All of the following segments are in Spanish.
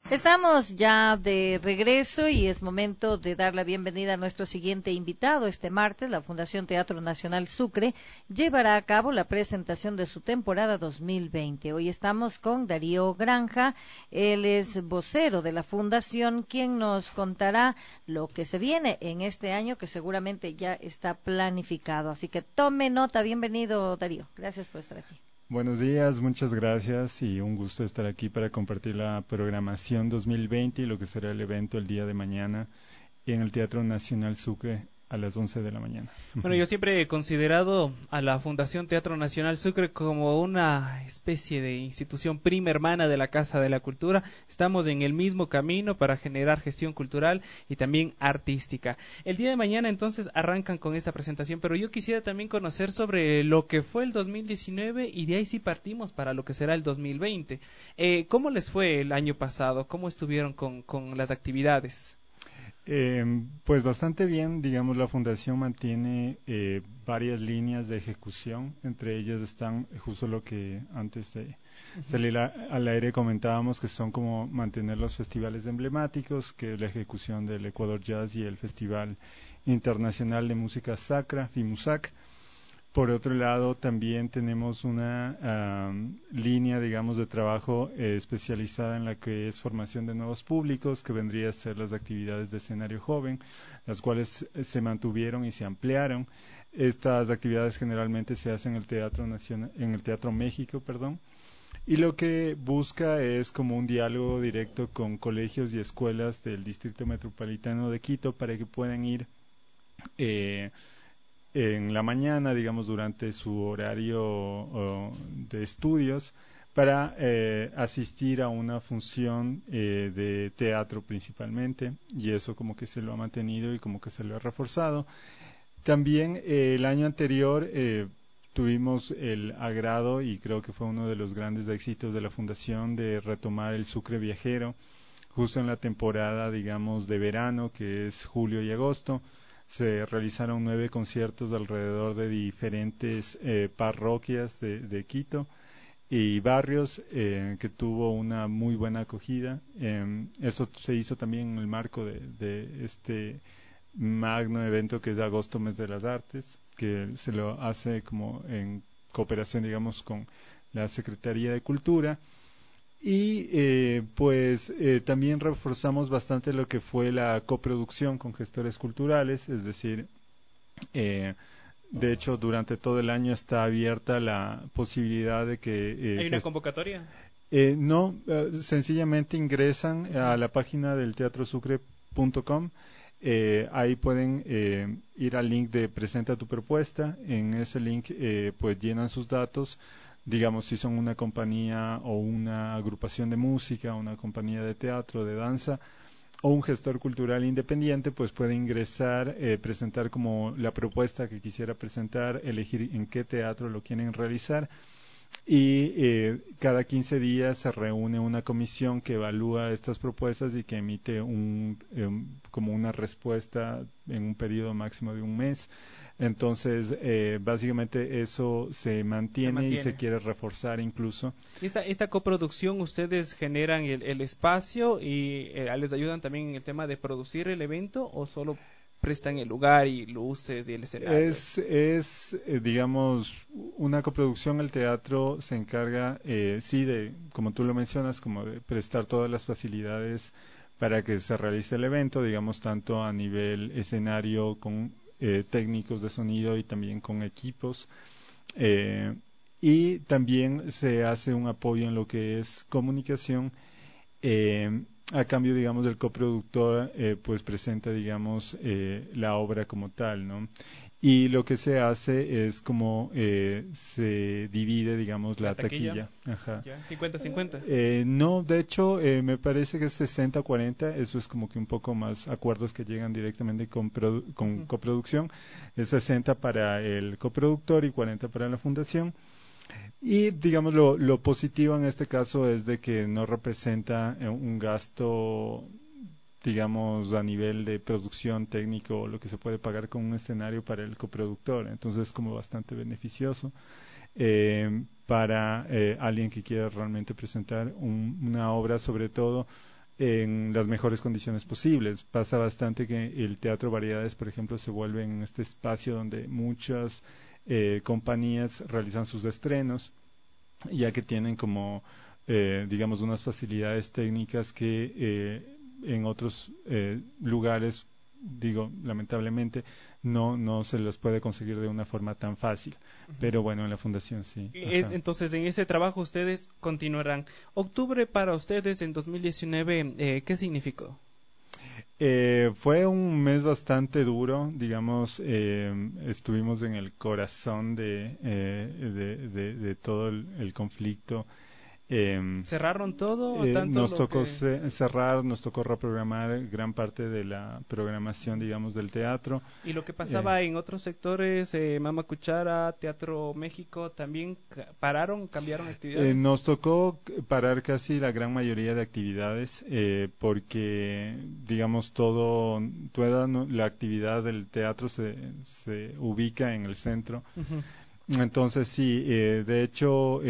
Estamos ya de regreso y es momento de dar la bienvenida a nuestro siguiente invitado. Este martes, la Fundación Teatro Nacional Sucre llevará a cabo la presentación de su temporada 2020. Hoy estamos con Darío Granja, él es vocero de la Fundación, quien nos contará lo que se viene en este año, que seguramente ya está planificado. Así que tome nota. Bienvenido, Darío. Gracias por estar aquí. Buenos días, muchas gracias y un gusto estar aquí para compartir la programación 2020 y lo que será el evento el día de mañana en el Teatro Nacional Sucre a las 11 de la mañana. Bueno, yo siempre he considerado a la Fundación Teatro Nacional Sucre como una especie de institución prima hermana de la Casa de la Cultura. Estamos en el mismo camino para generar gestión cultural y también artística. El día de mañana entonces arrancan con esta presentación, pero yo quisiera también conocer sobre lo que fue el 2019 y de ahí sí partimos para lo que será el 2020. ¿Cómo les fue el año pasado? ¿Cómo estuvieron con las actividades? Pues bastante bien, digamos, la Fundación mantiene varias líneas de ejecución, entre ellas están justo lo que antes de salir al aire comentábamos, que son como mantener los festivales emblemáticos, que es la ejecución del Ecuador Jazz y el Festival Internacional de Música Sacra, FIMUSAC. Por otro lado, también tenemos una línea, digamos, de trabajo especializada en la que es formación de nuevos públicos, que vendría a ser las actividades de escenario joven, las cuales se mantuvieron y se ampliaron. Estas actividades generalmente se hacen en el Teatro Nacional, en el Teatro México, perdón, y lo que busca es como un diálogo directo con colegios y escuelas del Distrito Metropolitano de Quito para que puedan ir en la mañana, digamos, durante su horario de estudios, para asistir a una función de teatro principalmente, y eso como que se lo ha mantenido y como que se lo ha reforzado. También el año anterior tuvimos el agrado, y creo que fue uno de los grandes éxitos de la Fundación, de retomar el Sucre Viajero, justo en la temporada, digamos, de verano, que es julio y agosto. Se realizaron 9 conciertos alrededor de diferentes parroquias de Quito y barrios, que tuvo una muy buena acogida. Eso se hizo también en el marco de este magno evento que es Agosto, Mes de las Artes, que se lo hace como en cooperación, digamos, con la Secretaría de Cultura. Y también reforzamos bastante lo que fue la coproducción con gestores culturales, es decir, de hecho durante todo el año está abierta la posibilidad de que... ¿Hay una convocatoria? No, sencillamente ingresan a la página del teatrosucre.com. Ahí pueden ir al link de presenta tu propuesta. En ese link pues llenan sus datos, digamos si son una compañía o una agrupación de música, una compañía de teatro, de danza o un gestor cultural independiente, pues puede ingresar, presentar como la propuesta que quisiera presentar, elegir en qué teatro lo quieren realizar, y cada 15 días se reúne una comisión que evalúa estas propuestas y que emite como una respuesta en un periodo máximo de un mes. Entonces, básicamente eso se mantiene y se quiere reforzar incluso. Esta coproducción, ¿ustedes generan el espacio y les ayudan también en el tema de producir el evento o solo prestan el lugar y luces y el escenario? Digamos, una coproducción. El teatro se encarga, sí, de, como tú lo mencionas, como de prestar todas las facilidades para que se realice el evento, digamos, tanto a nivel escenario con técnicos de sonido y también con equipos. Y también se hace un apoyo en lo que es comunicación. A cambio, digamos, del coproductor, pues presenta, digamos, la obra como tal, ¿no? Y lo que se hace es como se divide, digamos, la taquilla. Ajá. ¿Ya? ¿50-50? No, de hecho, me parece que es 60-40. Eso es como que un poco más acuerdos que llegan directamente con coproducción. Es 60 para el coproductor y 40 para la fundación. Y digamos lo positivo en este caso es de que no representa un gasto, digamos, a nivel de producción técnico, lo que se puede pagar con un escenario para el coproductor. Entonces es como bastante beneficioso para alguien que quiera realmente presentar una obra, sobre todo en las mejores condiciones posibles. Pasa bastante que el Teatro Variedades, por ejemplo, se vuelve en este espacio donde muchas compañías realizan sus estrenos, ya que tienen como, digamos, unas facilidades técnicas que en otros lugares, digo, lamentablemente, no se los puede conseguir de una forma tan fácil. Pero bueno, en la fundación sí. Entonces, en ese trabajo ustedes continuarán. Octubre para ustedes en 2019, ¿qué significó? Fue un mes bastante duro, digamos, estuvimos en el corazón de todo el conflicto. ¿Cerraron todo? Tanto Nos lo tocó que... cerrar, nos tocó reprogramar gran parte de la programación, digamos, del teatro. Y lo que pasaba en otros sectores, Mama Cuchara, Teatro México, ¿también pararon, cambiaron actividades? Nos tocó parar casi la gran mayoría de actividades porque, digamos, toda la actividad del teatro se ubica en el centro. Uh-huh. Entonces, sí, de hecho,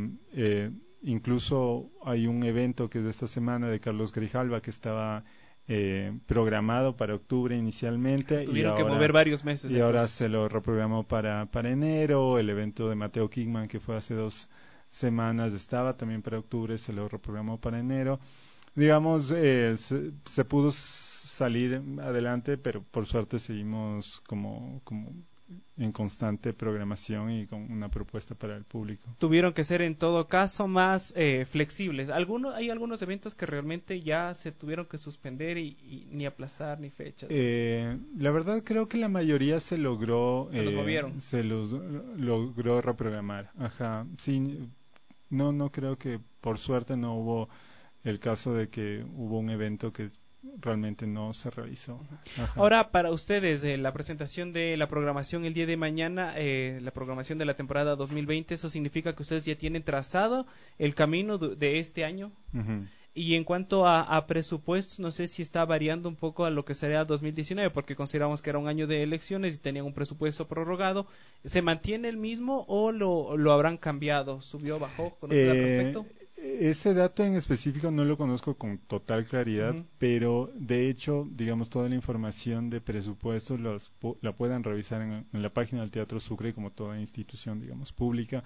incluso hay un evento que es de esta semana de Carlos Grijalva que estaba programado para octubre inicialmente. Tuvieron que mover varios meses. Y ahora se lo reprogramó para enero. El evento de Mateo Kingman, que fue hace 2 semanas, estaba también para octubre, se lo reprogramó para enero. Digamos, se pudo salir adelante, pero por suerte seguimos como en constante programación y con una propuesta para el público. Tuvieron que ser en todo caso más flexibles. Hay algunos eventos que realmente ya se tuvieron que suspender y ni aplazar ni fechas. La verdad creo que la mayoría se logró. Se los movieron. Se los logró reprogramar. Ajá. Sí, no creo que por suerte no hubo el caso de que hubo un evento que realmente no se realizó. Ajá. Ahora, para ustedes, la presentación de la programación el día de mañana, la programación de la temporada 2020, ¿eso significa que ustedes ya tienen trazado el camino de este año? Uh-huh. Y en cuanto a presupuestos, no sé si está variando un poco a lo que sería 2019, porque consideramos que era un año de elecciones y tenían un presupuesto prorrogado. ¿Se mantiene el mismo o lo habrán cambiado? ¿Subió, bajó? ¿Conoces al respecto? Ese dato en específico no lo conozco con total claridad, Uh-huh. pero de hecho, digamos, toda la información de presupuestos la puedan revisar en la página del Teatro Sucre, como toda institución, digamos, pública.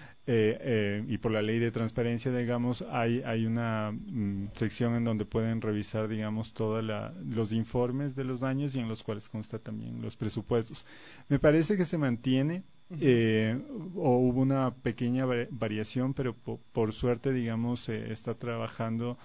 Y por la ley de transparencia, digamos, hay una sección en donde pueden revisar, digamos, todos los informes de los años y en los cuales consta también los presupuestos. Me parece que se mantiene. O hubo una pequeña variación, pero por suerte, digamos, está trabajando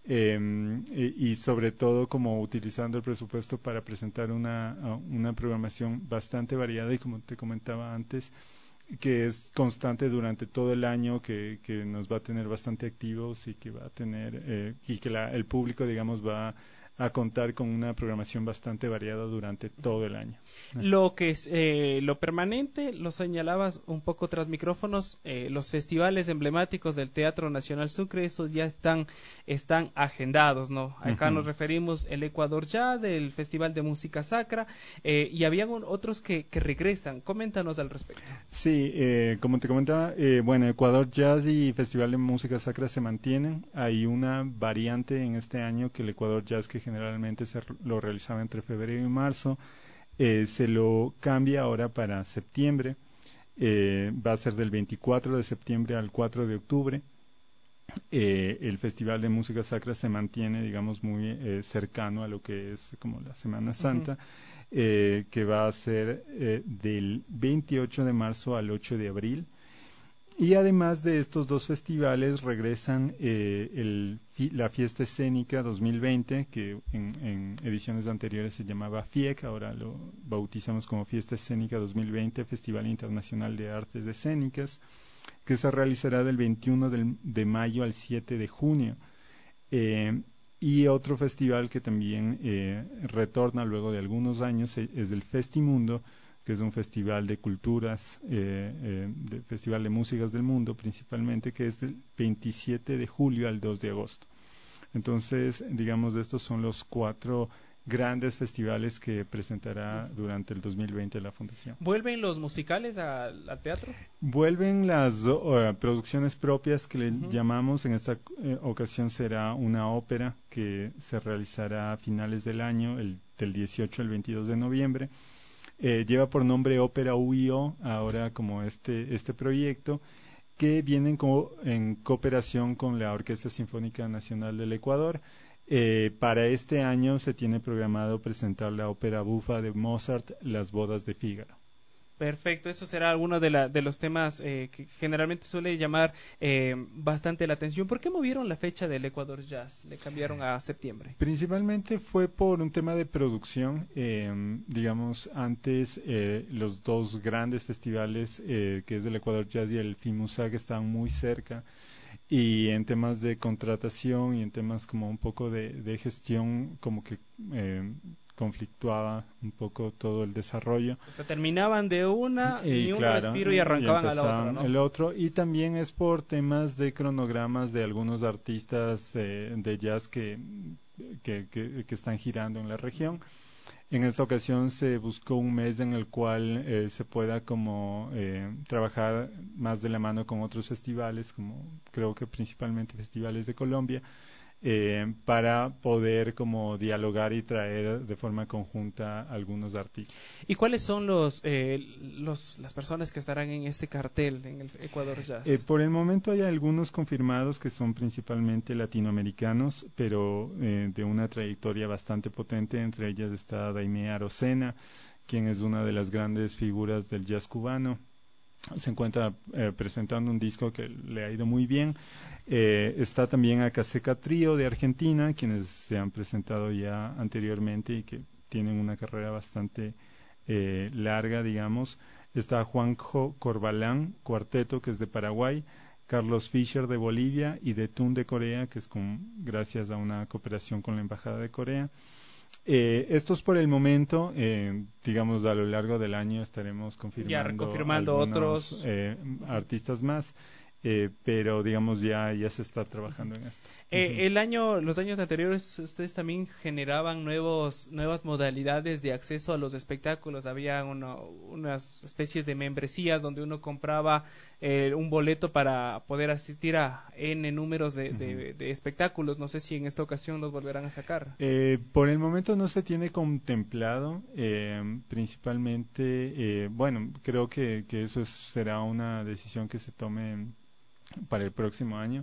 y sobre todo como utilizando el presupuesto para presentar una programación bastante variada y como te comentaba antes, que es constante durante todo el año, que nos va a tener bastante activos y que va a tener y que el público, digamos, va a contar con una programación bastante variada durante todo el año. Lo que es lo permanente, lo señalabas un poco tras micrófonos, los festivales emblemáticos del Teatro Nacional Sucre, esos ya están agendados, ¿no? Acá nos referimos el Ecuador Jazz, el Festival de Música Sacra, y habían otros que regresan. Coméntanos al respecto. Sí, como te comentaba, bueno, Ecuador Jazz y Festival de Música Sacra se mantienen. Hay una variante en este año que el Ecuador Jazz, que generalmente lo realizaba entre febrero y marzo, se lo cambia ahora para septiembre. Va a ser del 24 de septiembre al 4 de octubre. El Festival de Música Sacra se mantiene, digamos, muy cercano a lo que es como la Semana Santa, que va a ser del 28 de marzo al 8 de abril. Y además de estos dos festivales regresan la Fiesta Escénica 2020, que en ediciones anteriores se llamaba FIEC, ahora lo bautizamos como Fiesta Escénica 2020, Festival Internacional de Artes Escénicas, que se realizará del 21 de mayo al 7 de junio. Y otro festival que también retorna luego de algunos años es el Festimundo, que es un festival de culturas, festival de músicas del mundo principalmente, que es del 27 de julio al 2 de agosto. Entonces, digamos, estos son los 4 grandes festivales que presentará durante el 2020 la Fundación. ¿Vuelven los musicales al teatro? Vuelven las producciones propias que le llamamos. En esta ocasión será una ópera que se realizará a finales del año, del 18 al 22 de noviembre. Lleva por nombre Ópera UIO, ahora como este proyecto, que viene en cooperación con la Orquesta Sinfónica Nacional del Ecuador. Para este año se tiene programado presentar la ópera bufa de Mozart, Las bodas de Fígaro. Perfecto, eso será alguno de los temas que generalmente suele llamar bastante la atención. ¿Por qué movieron la fecha del Ecuador Jazz? Le cambiaron a septiembre. Principalmente fue por un tema de producción. Digamos, antes los dos grandes festivales, que es el Ecuador Jazz y el FIMUSAC, estaban muy cerca. Y en temas de contratación y en temas como un poco de gestión, como que conflictuaba un poco todo el desarrollo. O sea, terminaban de una y un respiro y arrancaban a la otra, ¿no? El otro, y también es por temas de cronogramas de algunos artistas de jazz que están girando en la región. En esta ocasión se buscó un mes en el cual se pueda como trabajar más de la mano con otros festivales, como creo que principalmente festivales de Colombia, para poder como dialogar y traer de forma conjunta algunos artistas. ¿Y cuáles son las personas que estarán en este cartel en el Ecuador Jazz? Por el momento hay algunos confirmados que son principalmente latinoamericanos, pero de una trayectoria bastante potente. Entre ellas está Daimé Arocena, quien es una de las grandes figuras del jazz cubano. Se encuentra presentando un disco que le ha ido muy bien. Está también Acaseca Trío de Argentina, quienes se han presentado ya anteriormente y que tienen una carrera bastante larga, digamos. Está Juanjo Corbalán, cuarteto, que es de Paraguay, Carlos Fischer de Bolivia y de Thun de Corea, que es gracias a una cooperación con la Embajada de Corea. Estos por el momento, digamos, a lo largo del año estaremos confirmando otros artistas más, pero digamos ya se está trabajando en esto. Los años anteriores ustedes también generaban nuevas modalidades de acceso a los espectáculos. Había unas especies de membresías donde uno compraba un boleto para poder asistir a N números de espectáculos. No sé si en esta ocasión los volverán a sacar. Por el momento no se tiene contemplado, principalmente, bueno, creo que eso será una decisión que se tome para el próximo año.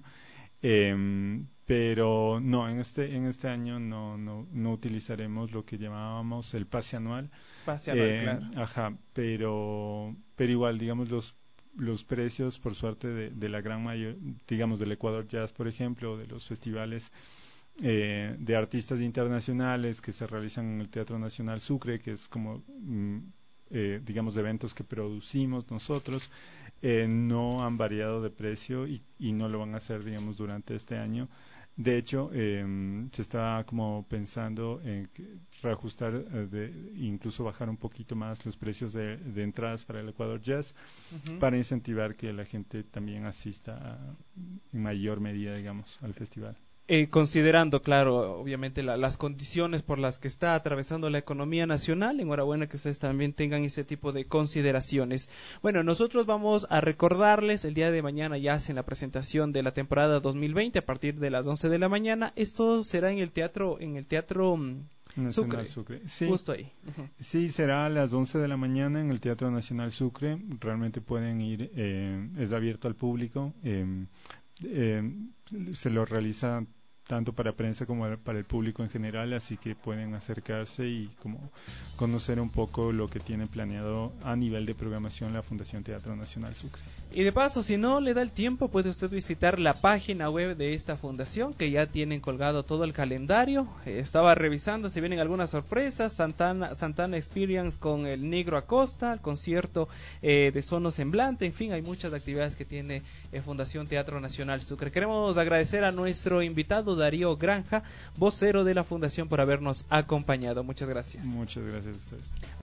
Pero no, en este año no utilizaremos lo que llamábamos el pase anual. Claro. Ajá, pero igual, digamos, los precios, por suerte, de la gran mayoría, digamos, del Ecuador Jazz, por ejemplo, de los festivales de artistas internacionales que se realizan en el Teatro Nacional Sucre, que es como, digamos, eventos que producimos nosotros, no han variado de precio y no lo van a hacer, digamos, durante este año. De hecho, se está como pensando en reajustar, incluso bajar un poquito más los precios de entradas para el Ecuador Jazz, para incentivar que la gente también asista en mayor medida, digamos, al festival. Considerando, claro, obviamente las condiciones por las que está atravesando la economía nacional, enhorabuena que ustedes también tengan ese tipo de consideraciones. Bueno, nosotros vamos a recordarles, el día de mañana ya hacen la presentación de la temporada 2020 a partir de las 11 de la mañana. Esto será en el teatro Nacional Sucre. Sí, justo ahí. Sí, será a las 11 de la mañana en el Teatro Nacional Sucre. Realmente pueden ir, es abierto al público. Se lo realiza tanto para prensa como para el público en general, así que pueden acercarse y como conocer un poco lo que tiene planeado a nivel de programación la Fundación Teatro Nacional Sucre. Y de paso, si no le da el tiempo, puede usted visitar la página web de esta fundación, que ya tienen colgado todo el calendario. Estaba revisando, se vienen algunas sorpresas: Santana Experience con el Negro Acosta, el concierto de Sono Semblante, en fin, hay muchas actividades que tiene Fundación Teatro Nacional Sucre. Queremos agradecer a nuestro invitado Darío Granja, vocero de la Fundación, por habernos acompañado. Muchas gracias. Muchas gracias a ustedes.